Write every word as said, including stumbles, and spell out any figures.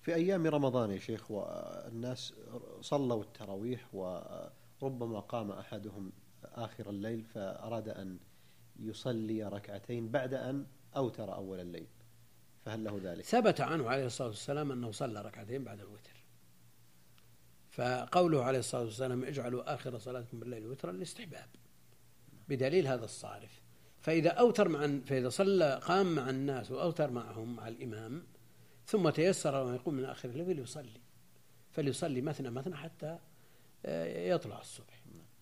في أيام رمضان يا شيخ والناس صلوا التراويح وربما قام أحدهم آخر الليل فأراد أن يصلي ركعتين بعد أن أوتر أول الليل، فهل له ذلك؟ ثبت عنه عليه الصلاة والسلام أنه صلى ركعتين بعد الوتر، فقوله عليه الصلاة والسلام اجعلوا آخر صلاتكم بالليل وترا الاستحباب بدليل هذا الصارف. فإذا أوتر مع فإذا صلى قام مع الناس وأوتر معهم مع الإمام ثم تيسر أن يقوم من آخر الليل فليصلي فليصلي مثنى مثنى حتى يطلع الصبح.